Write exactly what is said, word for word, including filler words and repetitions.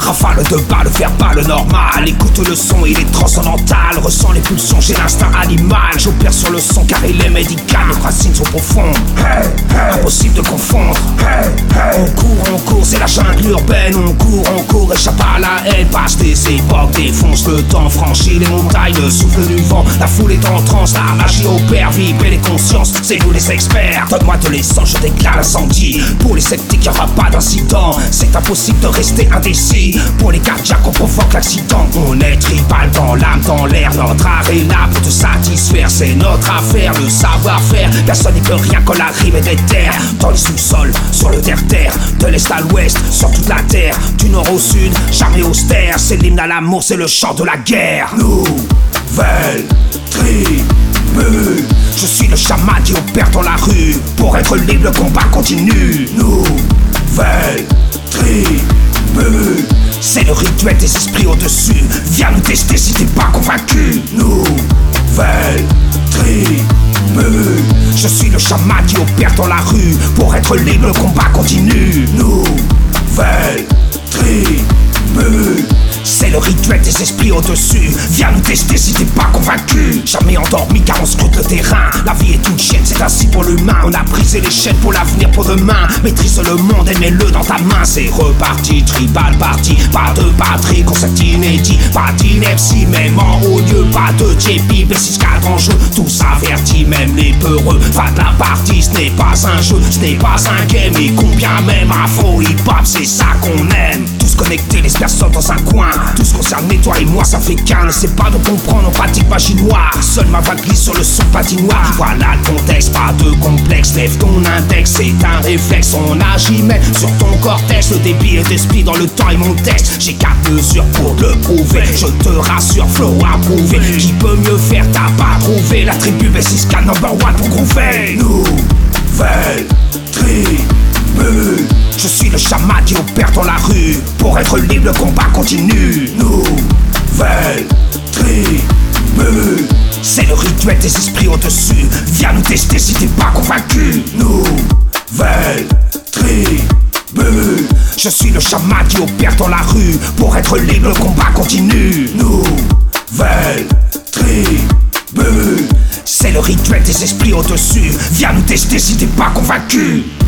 Rafale de balles verbales normal. Écoute le son, il est transcendantal. Ressens les pulsions, j'ai l'instinct animal. J'opère sur le son car il est médical. Mes racines sont profondes, hey, hey. Impossible de confondre, hey, hey. On court, on court, c'est la jungle urbaine. On court, on court, échappe à la haine. Passe des époques, défonce le temps. Franchit les montagnes, le souffle du vent. La foule est en transe, la magie opère. Viper les consciences, c'est nous les experts. Donne-moi de l'essence, je déclare l'incendie. Pour les sceptiques, y'aura pas d'incident. C'est impossible de rester indécis. Pour les cardiaques, on provoque l'accident. On est tribal dans l'âme, dans l'air. Notre art est là pour te satisfaire. C'est notre affaire, le savoir-faire. Personne n'y peut rien quand la rime est des terres. Dans les sous-sols, sur le terre-terre. De l'est à l'ouest, sur toute la terre. Du nord au sud, jamais austère. C'est l'hymne à l'amour, c'est le chant de la guerre. Nouvelle tribu. Je suis le chaman qui opère dans la rue. Pour être libre, le combat continue. Nouvelle tribu. C'est le rituel des esprits au-dessus. Viens nous tester si t'es pas convaincu. Nouvelle tribu. Je suis le chaman qui opère dans la rue. Pour être libre, le combat continue. Nouvelle tribu. C'est le rituel des esprits au-dessus. Viens nous tester si t'es pas convaincu. Jamais endormi car on scrute le terrain. La vie est une chaîne, c'est ainsi pour l'humain. On a brisé les chaînes pour l'avenir, pour demain. Maîtrise le monde et mets-le dans ta main. C'est reparti, tribal parti. Pas de batterie, concept inédit. Pas d'ineptie, même en haut lieu. Pas de J P, B six cadres en jeu. Tous avertis, même les peureux. Pas de la partie, ce n'est pas un jeu. Ce n'est pas un game, et combien même afro hip-hop, c'est ça qu'on aime. Tous connectés, les personnes dans un coin. Tout ce concerne toi et moi, ça fait qu'un. Ne sait pas de comprendre, on pratique magie noire. Seule ma voix glisse sur le son patinoire. Voilà le contexte, pas de complexe. Lève ton index, c'est un réflexe. On agit même sur ton cortex. Le débit est d'esprit dans le temps et mon texte. J'ai quatre mesures pour le prouver. Je te rassure, flow approuvé. Qui peut mieux faire, t'as pas trouvé. La tribu B six K number one pour groover. Nouvelle tribu. Je suis le chaman qui opère dans la rue. Pour être libre, le combat continue. Nouvelle tribu. C'est le rituel des esprits au-dessus. Viens nous tester si t'es pas convaincu. Nouvelle tribu. Je suis le chaman qui opère dans la rue. Pour être libre, le combat continue. Nouvelle tribu. C'est le rituel des esprits au-dessus. Viens nous tester si t'es pas convaincu.